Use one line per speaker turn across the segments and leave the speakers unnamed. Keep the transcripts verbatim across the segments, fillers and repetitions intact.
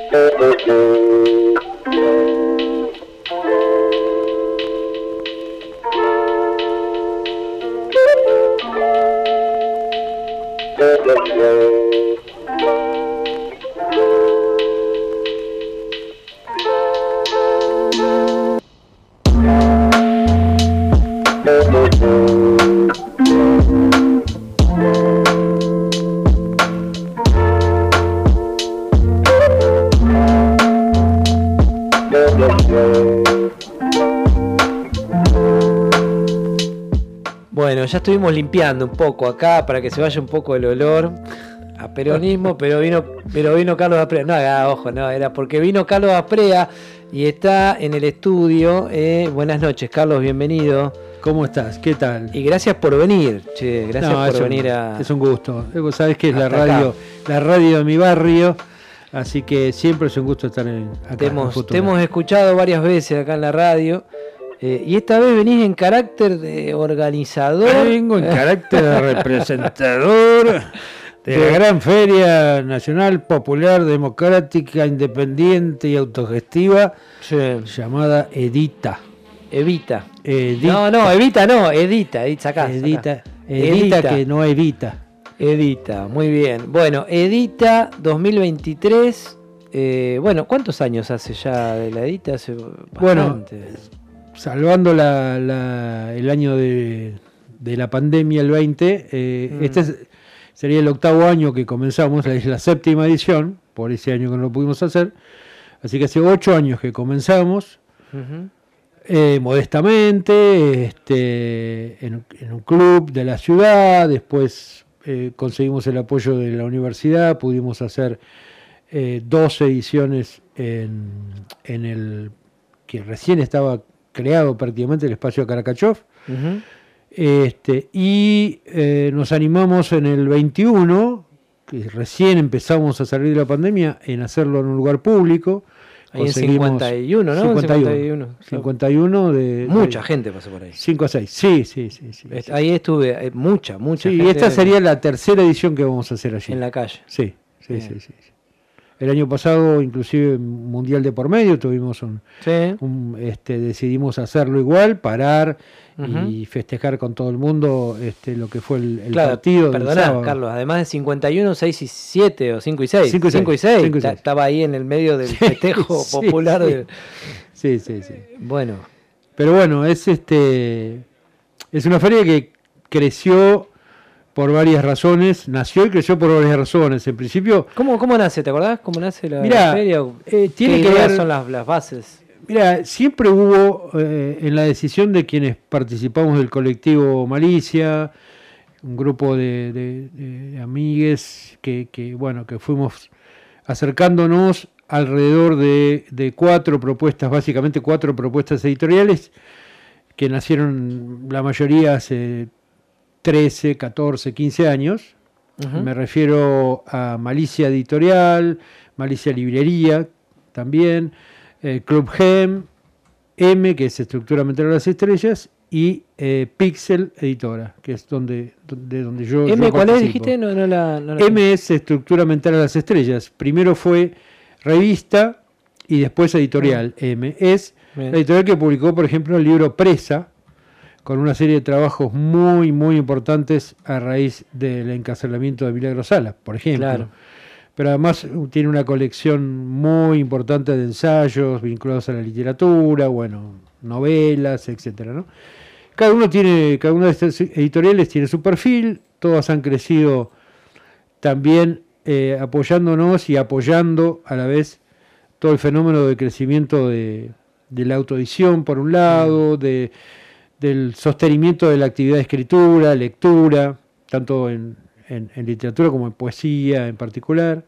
Bueno, ya estuvimos limpiando un poco acá para que se vaya un poco el olor a peronismo, pero vino, pero vino Carlos Aprea. No haga ojo, no, era porque vino Carlos Aprea y está en el estudio. Eh, buenas noches, Carlos, bienvenido.
¿Cómo estás? ¿Qué tal?
Y gracias por venir, che, gracias
no,
por
es
venir
un,
a...
Es un gusto. Vos sabés que es la
hasta
radio,
acá.
la radio de mi barrio, así que siempre es un gusto estar en, acá.
Te hemos,
en
te hemos escuchado varias veces acá en la radio. Eh, y esta vez venís en carácter de organizador.
Vengo en carácter de representador de la gran Feria Nacional Popular Democrática Independiente y Autogestiva,
Sí.
llamada EDITA.
Evita.
Edita.
No, no, Evita no, Edita, Edita, sacá,
Edita,
sacá.
Edita, que no evita.
Edita, muy bien. Bueno, Edita dos mil veintitrés. Eh, bueno, ¿cuántos años hace ya de la Edita? Hace bastante.
Bueno, salvando la, la, el año de, de la pandemia, el veinte, eh, mm. este es, sería el octavo año que comenzamos, es la séptima edición, por ese año que no lo pudimos hacer, así que hace ocho años que comenzamos, uh-huh. eh, modestamente, este, en, en un club de la ciudad, después eh, conseguimos el apoyo de la universidad, pudimos hacer eh, dos ediciones en, en el que recién estaba creado prácticamente el espacio de Karakachov, uh-huh. este, y eh, nos animamos en el veintiuno, que recién empezamos a salir de la pandemia, en hacerlo en un lugar público.
Ahí en cincuenta y uno, ¿no?
cincuenta y uno, cincuenta y uno de...
Mucha
de,
gente pasó por ahí.
cinco a seis, sí, sí, sí. sí
ahí
sí.
estuve, eh, mucha, mucha
sí,
gente.
Y esta sería la tercera edición que vamos a hacer allí.
En la calle.
Sí, sí, sí, sí, sí. El año pasado, inclusive mundial de por medio, tuvimos un,
sí.
un este, decidimos hacerlo igual, parar uh-huh. y festejar con todo el mundo este, lo que fue el, el
claro,
partido.
Perdoná, Carlos, además de cincuenta y uno, seis y siete o cinco y seis. cinco y seis. Estaba ahí en el medio del festejo sí, popular.
Sí.
Del...
sí, sí, sí.
Bueno.
Pero bueno, es este es una feria que creció por varias razones, nació y creció por varias razones. En principio...
¿Cómo, cómo nace? ¿Te acordás cómo nace la,
mirá,
la feria?
Eh, tiene
¿Qué
que ver,
son las, las bases?
Mira, siempre hubo eh, en la decisión de quienes participamos del colectivo Malicia, un grupo de, de, de amigues que, que, bueno, que fuimos acercándonos alrededor de, de cuatro propuestas, básicamente cuatro propuestas editoriales, que nacieron la mayoría hace trece, catorce, quince años. Uh-huh. Me refiero a Malicia Editorial, Malicia Librería también, eh, Club Gem, M, que es Estructura Mental de las Estrellas, y eh, Pixel Editora, que es donde, de donde yo
¿M
yo
cuál es, dijiste? No, no la, no la...
M es Estructura Mental de las Estrellas. Primero fue revista y después editorial. Uh-huh. M es Bien. La editorial que publicó, por ejemplo, el libro Presa, con una serie de trabajos muy, muy importantes a raíz del encarcelamiento de Milagro Sala, por ejemplo. Claro. Pero además tiene una colección muy importante de ensayos vinculados a la literatura, bueno, novelas, etcétera, ¿no? Cada uno tiene, cada una de estas editoriales tiene su perfil, todas han crecido también eh, apoyándonos y apoyando a la vez todo el fenómeno de crecimiento de, de la autoedición, por un lado, de del sostenimiento de la actividad de escritura, lectura, tanto en, en, en literatura como en poesía en particular.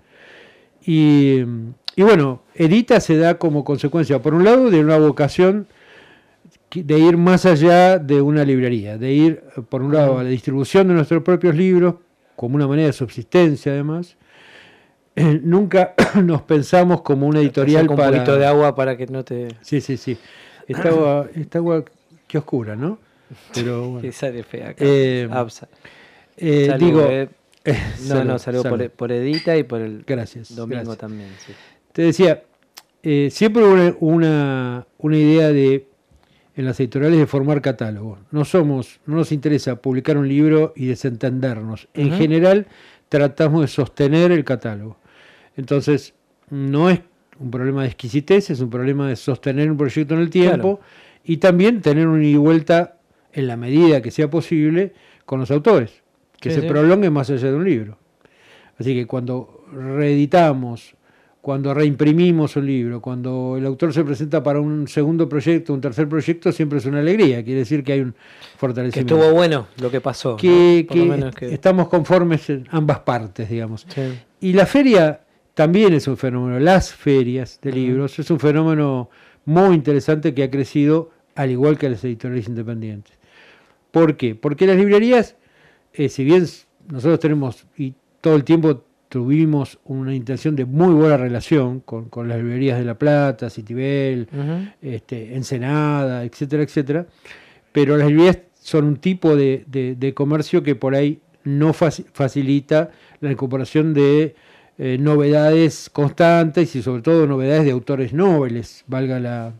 Y, y bueno, Edita se da como consecuencia, por un lado, de una vocación de ir más allá de una librería, de ir, por un lado, a la distribución de nuestros propios libros, como una manera de subsistencia, además. Eh, nunca nos pensamos como una editorial
para... un poquito de agua para que no te...
Sí, sí, sí. Esta agua... Esta agua Qué oscura, ¿no? Pero bueno.
Que sale fea acá.
Eh,
eh,
salud, digo,
eh, no, salud, no, saludo por, por Edita y por el
gracias,
domingo
gracias.
también. Sí.
te decía, eh, siempre hubo una, una, una idea de en las editoriales de formar catálogos. No somos, no nos interesa publicar un libro y desentendernos. En uh-huh. general, tratamos de sostener el catálogo. Entonces, no es un problema de exquisitez, es un problema de sostener un proyecto en el tiempo, claro. y también tener una ida y vuelta en la medida que sea posible con los autores, que sí, se sí. prolongue más allá de un libro. Así que cuando reeditamos, cuando reimprimimos un libro, cuando el autor se presenta para un segundo proyecto, un tercer proyecto, siempre es una alegría, quiere decir que hay un fortalecimiento.
Que estuvo bueno lo que pasó.
Que, ¿no? que, que estamos conformes en ambas partes, digamos. Sí. Y la feria también es un fenómeno, las ferias de libros, uh-huh. es un fenómeno muy interesante que ha crecido al igual que las editoriales independientes. ¿Por qué? Porque las librerías, eh, si bien nosotros tenemos y todo el tiempo tuvimos una intención de muy buena relación con, con las librerías de La Plata, Citibel, uh-huh. este, Ensenada, etcétera, etcétera, pero las librerías son un tipo de, de, de comercio que por ahí no faci- facilita la incorporación de eh, novedades constantes y sobre todo novedades de autores nobles, valga la,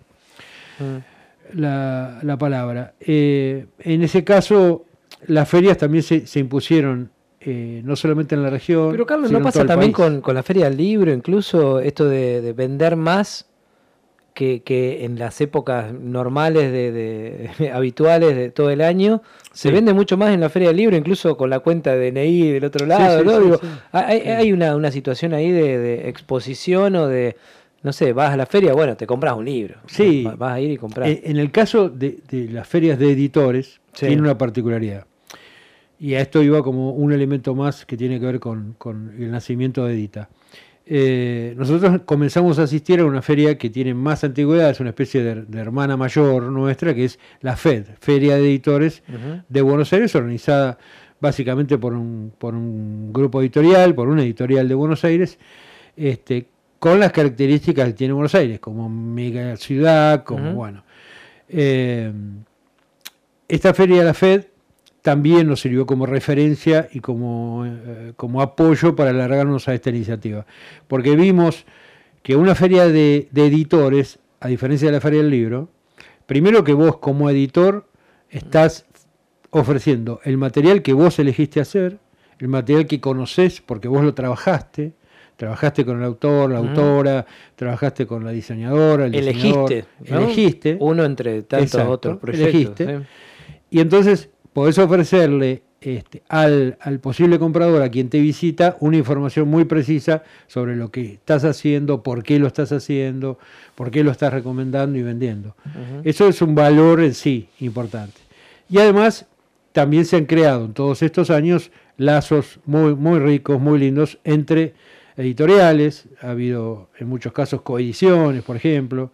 uh-huh. la, la palabra. Eh, en ese caso, las ferias también se, se impusieron Eh, no solamente en la región.
Pero Carlos, ¿no pasa también con, con la Feria del Libro, incluso esto de, de vender más que, que en las épocas normales, de, de habituales de todo el año? Se sí. vende mucho más en la Feria del Libro, incluso con la cuenta de D N I del otro lado, sí, sí, ¿no? Sí, Digo, sí. Hay, hay una, una situación ahí de, de exposición o de, no sé, vas a la feria, bueno, te compras un libro.
Sí.
Vas a ir y comprar.
En el caso de, de las ferias de editores, sí. tiene una particularidad. Y a esto iba como un elemento más que tiene que ver con, con el nacimiento de Edita. Eh, nosotros comenzamos a asistir a una feria que tiene más antigüedad, es una especie de, de hermana mayor nuestra, que es la FED, Feria de Editores uh-huh. de Buenos Aires, organizada básicamente por un, por un grupo editorial, por una editorial de Buenos Aires, este, con las características que tiene Buenos Aires, como mega ciudad, como uh-huh. bueno. Eh, esta feria de la FED también nos sirvió como referencia y como, eh, como apoyo para alargarnos a esta iniciativa. Porque vimos que una feria de, de editores, a diferencia de la feria del libro, primero que vos como editor estás ofreciendo el material que vos elegiste hacer, el material que conocés porque vos lo trabajaste, trabajaste con el autor, la uh-huh. autora, trabajaste con la diseñadora, el
elegiste,
diseñador, ¿no? elegiste.
Uno entre tantos Exacto, otros proyectos.
Elegiste.
¿Sí?
Y entonces podés ofrecerle este, al, al posible comprador, a quien te visita, una información muy precisa sobre lo que estás haciendo, por qué lo estás haciendo, por qué lo estás recomendando y vendiendo. Uh-huh. Eso es un valor en sí importante. Y además, también se han creado en todos estos años lazos muy, muy ricos, muy lindos, entre editoriales. Ha habido en muchos casos coediciones, por ejemplo,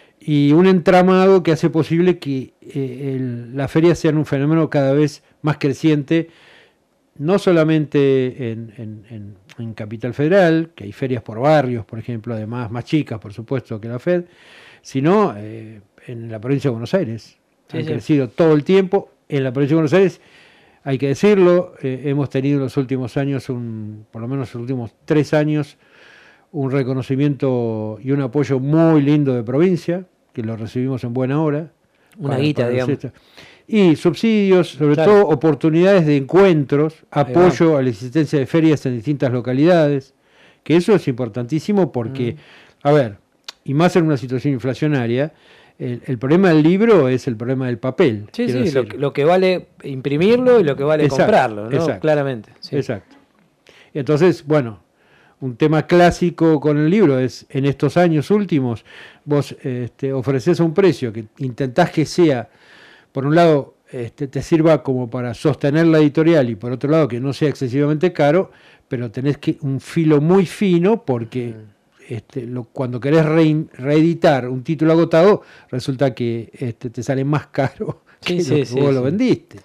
y un entramado que hace posible que eh, el, las ferias sean un fenómeno cada vez más creciente, no solamente en, en, en, en Capital Federal, que hay ferias por barrios, por ejemplo, además más chicas, por supuesto, que la FED, sino eh, en la provincia de Buenos Aires. Sí, Han sí. crecido todo el tiempo. En la provincia de Buenos Aires, hay que decirlo, eh, hemos tenido en los últimos años, un, por lo menos en los últimos tres años, un reconocimiento y un apoyo muy lindo de provincia, que lo recibimos en buena hora.
Una para, guita, para digamos. Esto.
Y subsidios, sobre claro. todo oportunidades de encuentros, apoyo a la existencia de ferias en distintas localidades, que eso es importantísimo porque, mm. a ver, y más en una situación inflacionaria, el, el problema del libro es el problema del papel.
Sí, sí, lo, lo que vale imprimirlo y lo que vale exacto, comprarlo, ¿no?
Exacto,
claramente. Sí.
Exacto. Entonces, bueno, un tema clásico con el libro es, en estos años últimos, vos este, ofreces un precio que intentás que sea, por un lado, este, te sirva como para sostener la editorial y por otro lado que no sea excesivamente caro, pero tenés que un filo muy fino porque mm. este, lo, cuando querés re, reeditar un título agotado, resulta que este, te sale más caro que sí, lo sí, que vos sí, lo sí. vendiste.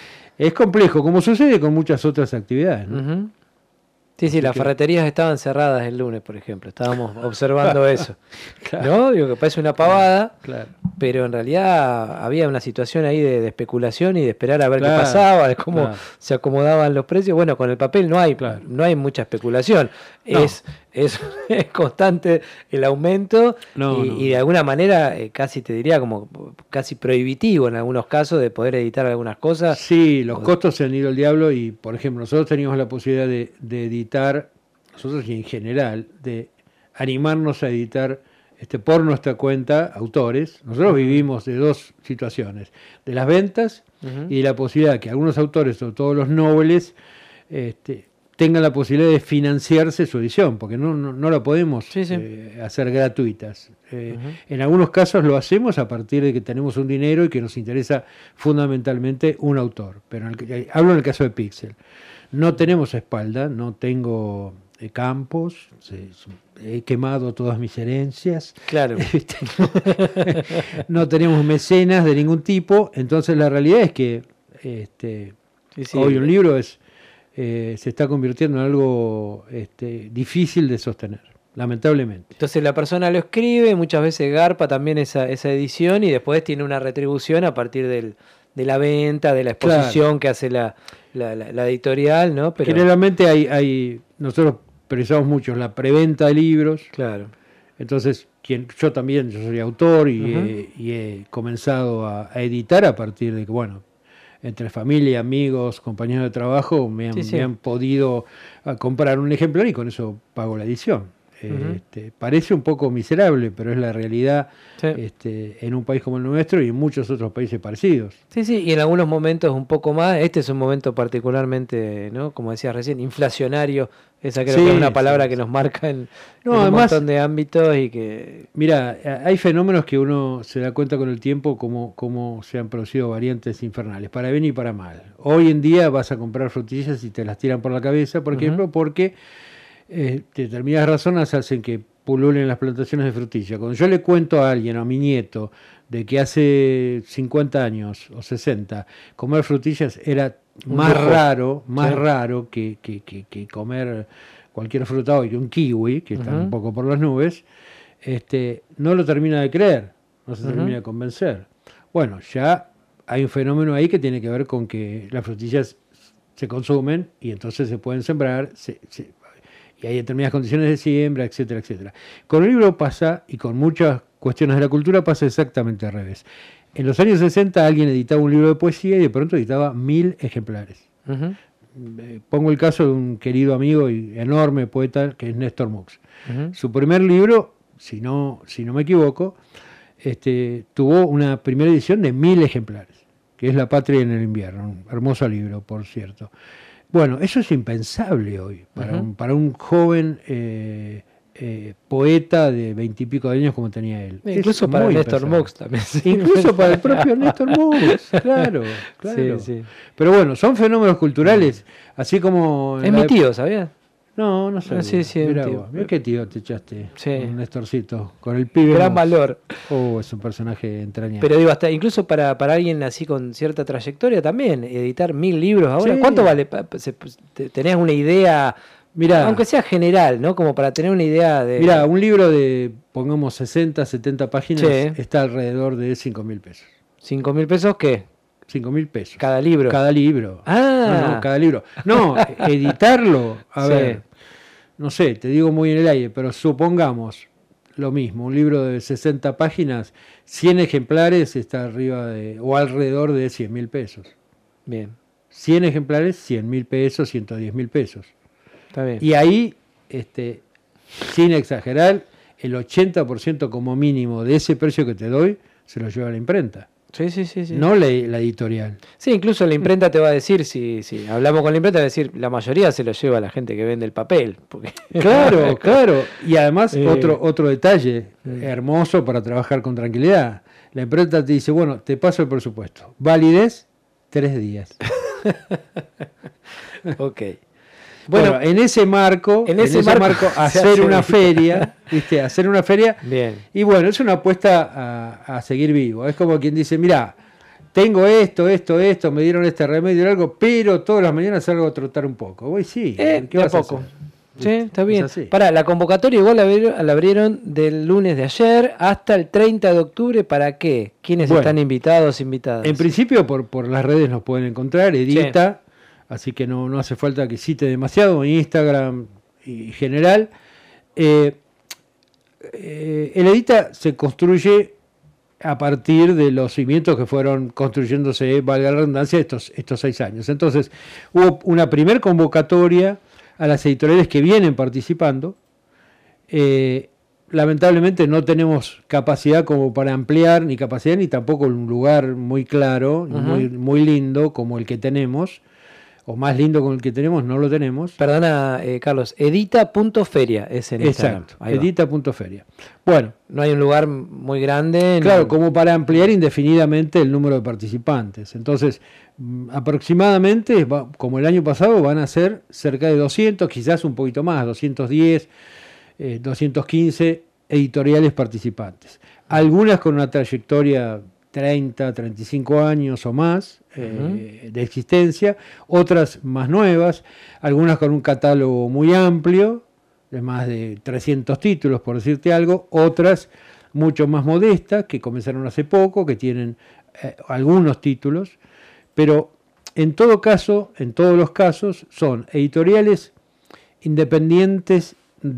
Es complejo, como sucede con muchas otras actividades, ¿no?
Uh-huh. Sí, sí, las ferreterías estaban cerradas el lunes, por ejemplo. Estábamos observando eso. Claro. ¿No? Digo que parece una pavada, claro. pero en realidad había una situación ahí de, de especulación y de esperar a ver claro. qué pasaba, de cómo claro. se acomodaban los precios. Bueno, con el papel no hay, claro. no hay mucha especulación. No. Es es, es constante el aumento
No,
y,
no.
y de alguna manera eh, casi te diría como casi prohibitivo en algunos casos de poder editar algunas cosas.
Sí, los costos se han ido al diablo y, por ejemplo, nosotros teníamos la posibilidad de, de editar, nosotros y en general, de animarnos a editar este, por nuestra cuenta autores. Nosotros
Uh-huh.
vivimos de dos situaciones, de las ventas
Uh-huh.
y de la posibilidad de que algunos autores, sobre todo los nobles, este, tengan la posibilidad de financiarse su edición, porque no, no, no la podemos
Sí, sí.
eh, hacer gratuitas. Eh,
Uh-huh.
En algunos casos lo hacemos a partir de que tenemos un dinero y que nos interesa fundamentalmente un autor. Pero en el, hablo en el caso de Pixel. No tenemos espalda, no tengo eh, campos, se, he quemado todas mis herencias.
Claro.
No tenemos mecenas de ningún tipo, entonces la realidad es que este,
Sí, sí.
hoy un libro es eh, se está convirtiendo en algo este, difícil de sostener, lamentablemente.
Entonces la persona lo escribe, muchas veces garpa también esa, esa edición y después tiene una retribución a partir del, de la venta, de la exposición claro. que hace la, la, la, la editorial, ¿no? Pero...
Generalmente hay, hay, nosotros precisamos mucho la preventa de libros.
Claro.
Entonces, quien, yo también, yo soy autor y,
Uh-huh.
he, y he comenzado a, a editar a partir de que, bueno, entre familia, amigos, compañeros de trabajo me han, sí, sí. me han podido comprar un ejemplar y con eso pago la edición. Uh-huh. Este, parece un poco miserable, pero es la realidad sí. este, en un país como el nuestro y en muchos otros países parecidos.
Sí, sí, y en algunos momentos un poco más. Este es un momento particularmente, ¿no? Como decías recién, inflacionario. Esa creo sí, que es una palabra sí, que nos marca en, no, en un además, montón de ámbitos y que...
Mira, hay fenómenos que uno se da cuenta con el tiempo como, como se han producido variantes infernales, para bien y para mal. Hoy en día vas a comprar frutillas y te las tiran por la cabeza, por ejemplo, uh-huh. porque eh, determinadas razones hacen que pululen las plantaciones de frutilla. Cuando yo le cuento a alguien, a mi nieto, de que hace cincuenta años o sesenta comer frutillas era más lujo. raro, más sí. raro que, que, que, que comer cualquier fruta hoy, que un kiwi, que está uh-huh. un poco por las nubes, este, no lo termina de creer, no se uh-huh. termina de convencer. Bueno, ya hay un fenómeno ahí que tiene que ver con que las frutillas se consumen y entonces se pueden sembrar, se, se, y hay determinadas condiciones de siembra, etcétera, etcétera. Con el libro pasa, y con muchas cuestiones de la cultura pasa exactamente al revés. En los años sesenta alguien editaba un libro de poesía y de pronto editaba mil ejemplares. Uh-huh. Eh, pongo el caso de un querido amigo y enorme poeta que es Néstor Mux. Uh-huh. Su primer libro, si no, si no me equivoco, este, tuvo una primera edición de mil ejemplares, que es La Patria en el Invierno, un hermoso libro, por cierto. Bueno, eso es impensable hoy para, uh-huh. un, para un joven eh, eh, poeta de veintipico de años como tenía él.
Incluso
es
para Néstor Mux también. Sí.
Incluso para el propio Néstor Mux, claro, claro. Sí, sí. Pero bueno, son fenómenos culturales, así como...
Es mi tío, ¿sabías?
No, no sé.
Sí, sí,
Mirá,
tío.
Mirá qué tío te echaste.
Sí.
Un Néstorcito. Con el pibe.
Gran valor.
Oh, es un personaje entrañable.
Pero digo, hasta incluso para, para alguien así con cierta trayectoria también, editar mil libros ahora.
Sí.
¿Cuánto vale? ¿Tenés una idea?
Mirá,
aunque sea general, ¿no? Como para tener una idea de...
Mirá, un libro de, pongamos, sesenta, setenta páginas, sí. está alrededor de cinco mil pesos.
¿cinco mil pesos qué?
cinco mil pesos.
¿Cada libro?
Cada libro.
Ah.
No, no, cada libro. No, editarlo, a sí. ver, no sé, te digo muy en el aire, pero supongamos lo mismo, un libro de sesenta páginas, cien ejemplares está arriba de, o alrededor de cien mil pesos.
Bien.
cien ejemplares, cien mil pesos, ciento diez mil pesos.
Está bien.
Y ahí, este, sin exagerar, el ochenta por ciento como mínimo de ese precio que te doy se lo lleva la imprenta.
Sí, sí, sí, sí.
No la, la editorial.
Sí, incluso la imprenta te va a decir, si, si hablamos con la imprenta, va a decir, la mayoría se lo lleva la gente que vende el papel. Porque...
Claro, claro. Y además, eh, otro, otro detalle
eh.
hermoso para trabajar con tranquilidad. La imprenta te dice, bueno, te paso el presupuesto. Validez, tres días.
Ok.
Bueno, bueno, en ese marco,
en ese,
en ese
marco,
marco hacer una feria, ¿viste? Hacer una feria.
Bien.
Y bueno, es una apuesta a, a seguir vivo. Es como quien dice, mira, tengo esto, esto, esto, me dieron este remedio y algo, pero todas las mañanas salgo a trotar un poco. Voy, sí.
Eh,
¿Qué vas
a poco?
A hacer?
Sí, está bien. Pará, la convocatoria igual la abrieron, la abrieron del lunes de ayer hasta el treinta de octubre. ¿Para qué? ¿Quiénes bueno, están invitados, invitadas?
En principio, por, por las redes nos pueden encontrar, edita. Sí. Así que no, no hace falta que cite demasiado, Instagram y general. Eh, eh, el Edita se construye a partir de los cimientos que fueron construyéndose, valga la redundancia, estos, estos seis años. Entonces, hubo una primer convocatoria a las editoriales que vienen participando. Eh, lamentablemente no tenemos capacidad como para ampliar, ni capacidad, ni tampoco un lugar muy claro, uh-huh. muy, muy lindo como el que tenemos, o más lindo como el que tenemos, no lo tenemos.
Perdona, eh, Carlos, edita punto feria es en Instagram.
Exacto, edita punto feria. Bueno.
No hay un lugar muy grande.
Claro,
no.
como para ampliar indefinidamente el número de participantes. Entonces, aproximadamente, como el año pasado, van a ser cerca de doscientos, quizás un poquito más, doscientos diez, eh, doscientos quince editoriales participantes. Algunas con una trayectoria treinta, treinta y cinco años o más eh, uh-huh. de existencia, otras más nuevas, algunas con un catálogo muy amplio, de más de trescientos títulos, por decirte algo, otras mucho más modestas, que comenzaron hace poco, que tienen eh, algunos títulos, pero en todo caso, en todos los casos, son editoriales independientes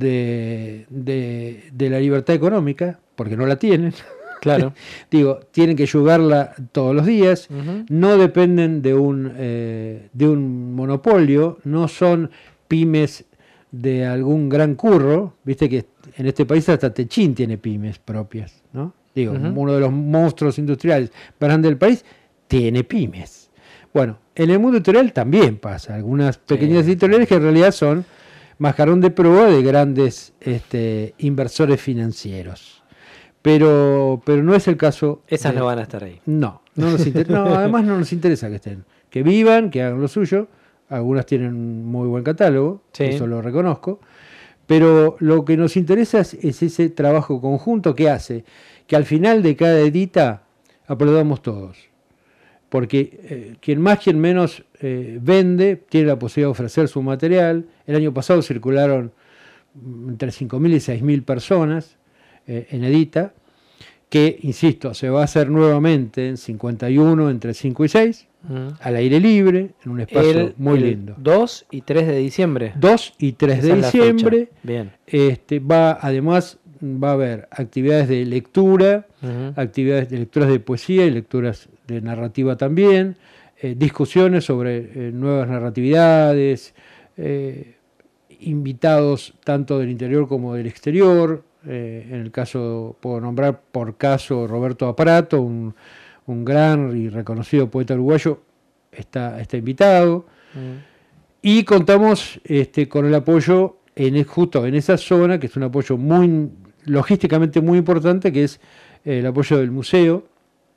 de, de, de la libertad económica, porque no la tienen.
Claro.
Digo, tienen que yugarla todos los días, uh-huh. no dependen de un, eh, de un monopolio, no son pymes de algún gran curro, viste que en este país hasta Techín tiene pymes propias, ¿no? Digo, uh-huh. uno de los monstruos industriales más grandes del país tiene pymes. Bueno, en el mundo editorial también pasa, algunas pequeñas sí. editoriales que en realidad son mascarón de prueba de grandes este, inversores financieros. Pero, pero no es el caso.
Esas
de,
no van a estar ahí.
No, no nos interesa, no, además no nos interesa que estén. Que vivan, que hagan lo suyo. Algunas tienen un muy buen catálogo, sí. eso lo reconozco. Pero lo que nos interesa es, es ese trabajo conjunto que hace que al final de cada edita aplaudamos todos. Porque eh, quien más, quien menos eh, vende, tiene la posibilidad de ofrecer su material. El año pasado circularon entre cinco mil y seis mil personas eh, en Edita, que, insisto, se va a hacer nuevamente en cincuenta y uno, entre cinco y seis, uh-huh. al aire libre, en un espacio el, muy el lindo.
dos y tres de diciembre.
dos y tres de diciembre.
Bien.
Este, va, además, va a haber actividades de lectura, uh-huh. actividades de lecturas de poesía y lecturas de narrativa también, eh, discusiones sobre eh, nuevas narratividades, eh, invitados tanto del interior como del exterior. Eh, en el caso, puedo nombrar por caso Roberto Aparato, un, un gran y reconocido poeta uruguayo, está, está invitado. Uh-huh. Y contamos este, con el apoyo en, justo en esa zona, que es un apoyo muy logísticamente muy importante, que es eh, el apoyo del Museo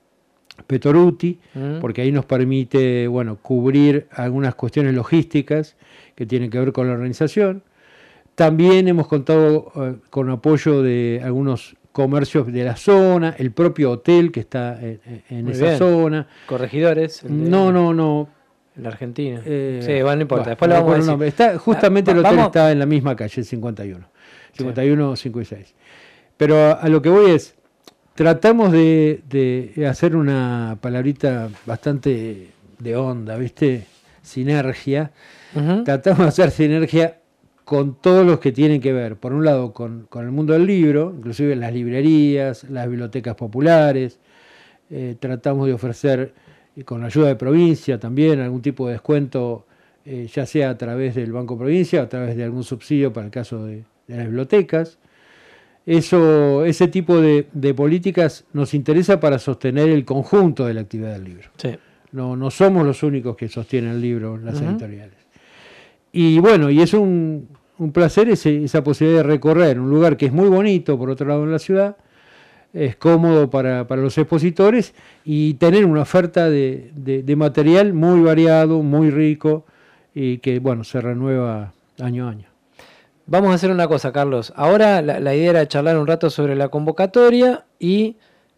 Petoruti, uh-huh. porque ahí nos permite bueno, cubrir algunas cuestiones logísticas que tienen que ver con la organización. También hemos contado uh, con apoyo de algunos comercios de la zona, el propio hotel que está en, en esa bien. zona.
Corregidores.
No, no, no.
En la Argentina.
Eh,
sí, bueno, no importa.
Bueno,
después lo vamos a decir.
Nombre. Está, justamente ah, el hotel vamos. está en la misma calle, cincuenta y uno. cincuenta y uno, sí. cinco y seis. Pero a, a lo que voy es, tratamos de, de hacer una palabrita bastante de onda, ¿viste? Sinergia. Uh-huh. Tratamos de hacer sinergia con todos los que tienen que ver, por un lado, con, con el mundo del libro, inclusive las librerías, las bibliotecas populares. Eh, tratamos de ofrecer, eh, con la ayuda de provincia también, algún tipo de descuento, eh, ya sea a través del Banco Provincia o a través de algún subsidio para el caso de, de las bibliotecas. Eso, ese tipo de, de políticas nos interesa para sostener el conjunto de la actividad del libro.
Sí.
No, no somos los únicos que sostienen el libro en las uh-huh. editoriales. Y bueno, y es un, un placer ese, esa posibilidad de recorrer un lugar que es muy bonito, por otro lado en la ciudad, es cómodo para, para los expositores y tener una oferta de, de, de material muy variado, muy rico y que, bueno, se renueva año a año.
Vamos a hacer una cosa, Carlos. Ahora la, la idea era charlar un rato sobre la convocatoria y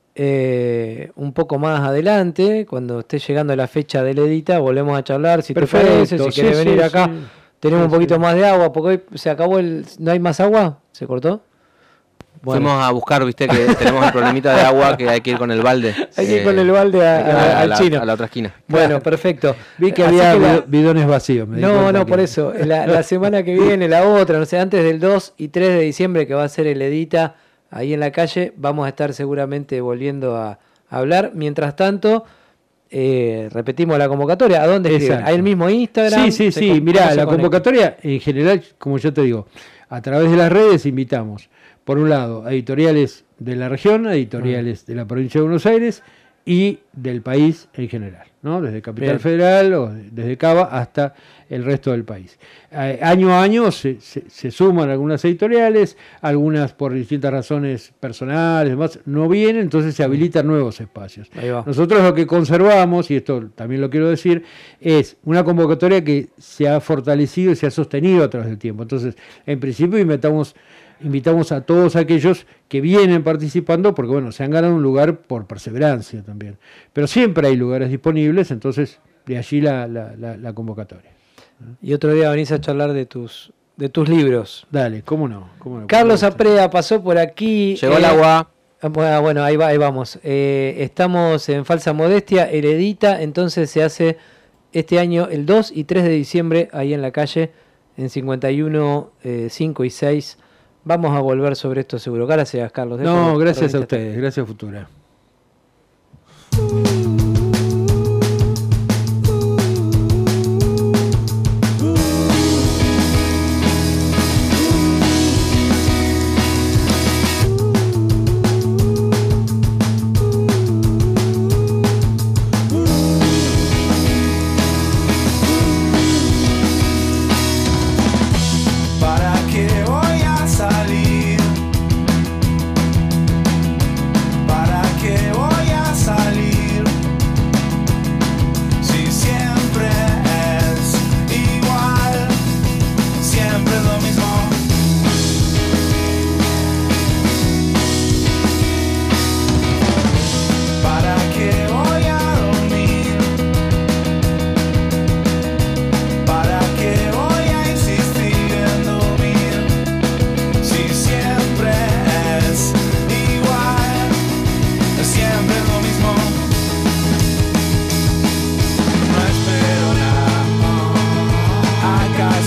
eh, un poco más adelante, cuando esté llegando la fecha del Edita, volvemos a charlar, si Perfecto, te parece, si sí, querés sí, venir acá. Sí. Tenemos sí, un poquito sí. más de agua, porque hoy se acabó el... ¿No hay más agua? ¿Se cortó?
Bueno. Fuimos a buscar, viste, que tenemos el problemita de agua, que hay que ir con el balde.
Hay que ir eh, con el balde a, a, al
la,
chino.
A la otra esquina.
Bueno, perfecto.
Vi que había que la... bidones vacíos. Me
no, no, que... por eso. La, la semana que viene, la otra, no sé, antes del dos y tres de diciembre, que va a ser el Edita, ahí en la calle, vamos a estar seguramente volviendo a, a hablar. Mientras tanto... Eh, repetimos la convocatoria. ¿A dónde escriben? ¿Hay el mismo Instagram?
Sí, sí, sí. Mirá, la convocatoria en general, como yo te digo, a través de las redes invitamos, por un lado, a editoriales de la región, a editoriales de la provincia de Buenos Aires y del país en general, ¿no? Desde Capital Bien. Federal o desde Cava hasta el resto del país. Eh, año a año se, se, se suman algunas editoriales, algunas por distintas razones personales, demás, no vienen, entonces se habilitan nuevos espacios. Nosotros lo que conservamos, y esto también lo quiero decir, es una convocatoria que se ha fortalecido y se ha sostenido a través del tiempo. Entonces, en principio invitamos, invitamos a todos aquellos que vienen participando, porque bueno, se han ganado un lugar por perseverancia también. Pero siempre hay lugares disponibles, entonces de allí la, la, la, la convocatoria.
Y otro día venís a charlar de tus de tus libros.
Dale, cómo no. Cómo no
Carlos Aprea pasó por aquí.
Llegó el eh, agua.
Bueno, ahí, va, ahí vamos. Eh, estamos en Falsa Modestia, Heredita, entonces se hace este año el dos y tres de diciembre, ahí en la calle, en cincuenta y uno, eh, cinco y seis. Vamos a volver sobre esto seguro. Gracias, Carlos.
No, gracias a ustedes. Gracias, Futura.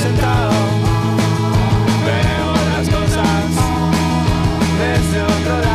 Desde otro lado.